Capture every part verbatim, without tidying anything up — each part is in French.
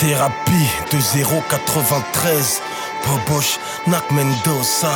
Thérapie de zéro quatre-vingt-treize. Boboche, Nak Mendoza,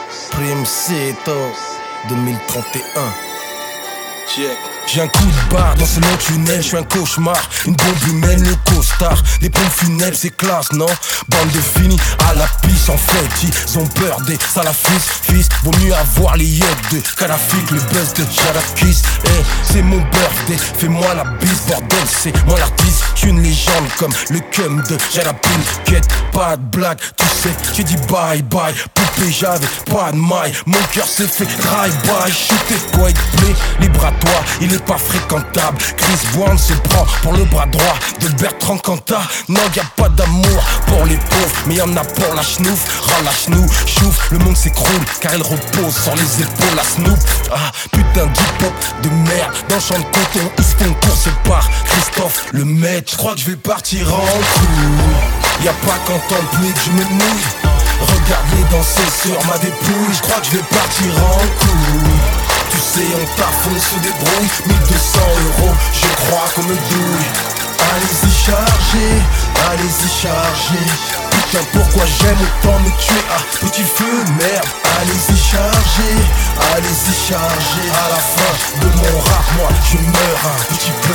Primcito deux mille trente et un. Check. J'ai un coup de barre dans ce long tunnel, je suis un cauchemar, une bombe humaine, le costard, des pompes funèbres, c'est classe, non? Bande de finis à la pisse, en fait, ils ont peur des salafistes, fils, vaut mieux avoir les yeux de Kadhafi que le buzz de Jadakis. Eh, hey, c'est mon birthday, fais-moi la bise, bordel, c'est moi l'artiste, j'suis une légende comme le cum de Jadapine, quête, pas de blague, tu sais, j'ai dit bye bye, poupée, j'avais pas de maille, mon cœur s'est fait drive-by, shooter quoi, il te plaît, libre à toi, il est pas fréquentable. Chris Brown se prend pour le bras droit de Bertrand Cantat. Non, y a pas d'amour pour les pauvres, mais y'en a pour la schnouf. Relâche nous, chouf, le monde s'écroule car il repose sur les épaules à Snoop. Ah, putain d'hip-hop de merde, dans le champ de coton, ils se font course par Christophe le maître. J'crois que je vais partir en couille. Y'a pas qu'en temps de pluie que je me mouille. Regarde-les danser sur ma dépouille. J'crois que je vais partir en couille. Tu sais, on taffe, on se débrouille. Mille deux cents euros, je crois qu'on me douille. Allez-y chargez, allez-y chargez. Putain, pourquoi j'aime autant me tuer? Ah, petit feu, merde. Allez-y chargez, allez-y chargez. À la fin de mon rap, moi, je meurs un petit peu.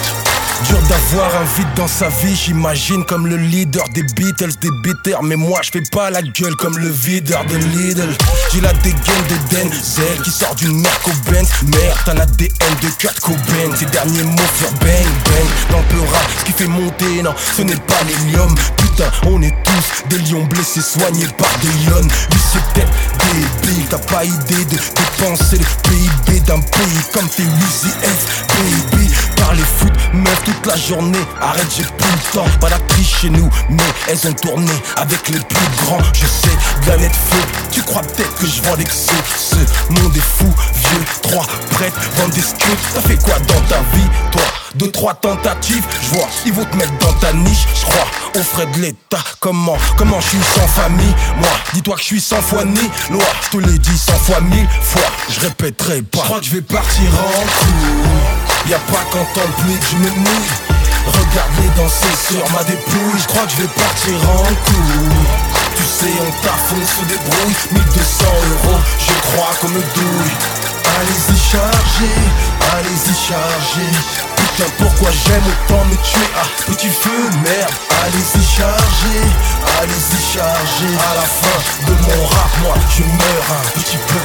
Dur d'avoir un vide dans sa vie, j'imagine comme le leader des Beatles, des beaters. Mais moi je fais pas la gueule comme le videur de Lidl. J'ai la dégaine de Denzel qui sort d'une Merco Benz. Merde, t'as l'A D N de Kurt Cobain. Ses derniers mots furent bang bang. Dans le rap, ce qui fait monter, non, ce n'est pas l'hélium. Putain, on est tous des lions blessés, soignés par des lions. Lui c'est peut-être débile, t'as pas idée de dépenser le P I B d'un pays comme tes Uzi F, baby. Par les foot, meuf toute la journée, arrête j'ai plus le temps. Pas d'actrice chez nous, mais elles ont tourné avec les plus grands. Je sais, de la net feu, tu crois peut-être que je vends des xeux. Ce monde est fou, vieux, trois prêtres, vendent des scuds. T'as fait quoi dans ta vie, toi? Deux, trois tentatives, je vois, ils vont te mettre dans ta niche, je crois, aux frais de l'État. Comment, comment je suis sans famille? Moi, dis-toi que je suis cent fois ni loi. Je te l'ai dit cent fois, mille fois, je répéterai pas. Je crois que je vais partir en couille. Y'a pas qu'en temps de pluie que je me mouille. Regarde-les danser sur ma dépouille. Je crois que je vais partir en couille. Tu sais, on taffe, on se débrouille. Mille deux cents euros, je crois qu'on me douille. Allez-y chargez, allez-y chargez. Putain, pourquoi j'aime autant me tuer? Ah, petit feu, merde. Allez-y chargez, allez-y chargez. À la fin de mon rap, moi, je meurs un petit peu.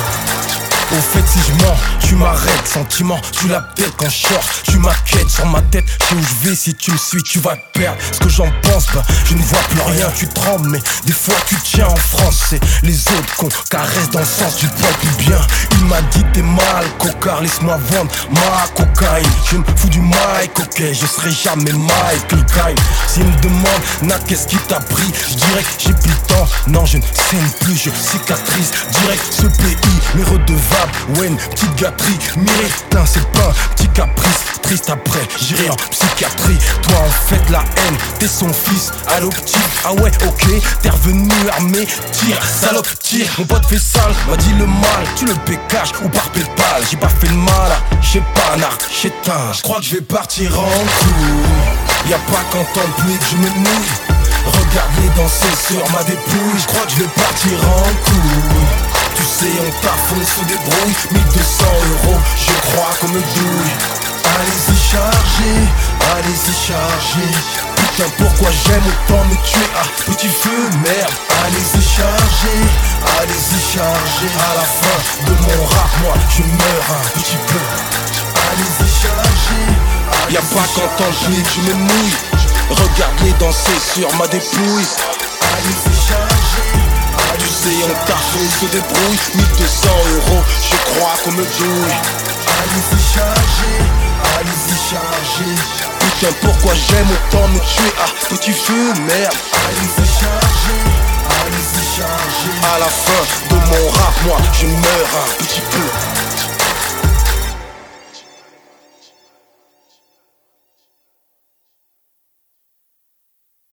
Au fait si je mens, tu m'arrêtes, sentiment, tu la tête quand je sors, tu m'inquiètes sur ma tête, je sais où je vais, si tu me suis tu vas te perdre. Ce que j'en pense, ben je ne vois plus rien, tu trembles, mais des fois tu tiens en France, c'est les autres qu'on caresse dans le sens du poil plus bien. Il m'a dit t'es mal, cocard, laisse-moi vendre ma cocaïne. Je me fous du mic, ok, je serai jamais Michael Caine. S'il me demande, Nat, qu'est-ce qui t'a pris? Je dirais que j'ai plus le temps, non je ne saigne plus, je cicatrise. Direct ce pays, mes redevables. Ouais, une petite gâterie, méritain, c'est pas un petit caprice. Triste après, j'irai en psychiatrie. Toi en fait la haine, t'es son fils adoptif. Ah ouais, ok, t'es revenu armé. Tire, salope, tire. Mon pote fait sale, m'a dit le mal. Tu le pécages ou par Paypal. J'ai pas fait de mal, j'ai pas un arc, j'ai teint. J'crois que je vais partir en couille. Y'a pas qu'en temps de pluie que je me mouille. Regarde-les danser sur ma dépouille. J'crois que je vais partir en couille. Tu sais, on taffe, on se débrouille. Mille deux cents euros, je crois qu'on me douille. Allez-y chargez, allez-y chargez. Putain, pourquoi j'aime autant me tuer? Ah, petit feu, merde. Allez-y chargez, allez-y chargez. À la fin de mon rap, moi, je meurs un petit peu. Allez-y chargez. Y'a pas qu'en temps de pluie que je me mouille. Regarde-les danser sur ma dépouille. Allez-y chargez. Tu sais, on taffe, on se débrouille. Mille deux cents euros, je crois qu'on me douille. Allez-y chargez, allez-y chargez. Putain, pourquoi j'aime autant me tuer? Ah, petit feu, merde. Allez-y chargez, allez-y chargez. À la fin de mon rap, moi, je meurs un petit peu.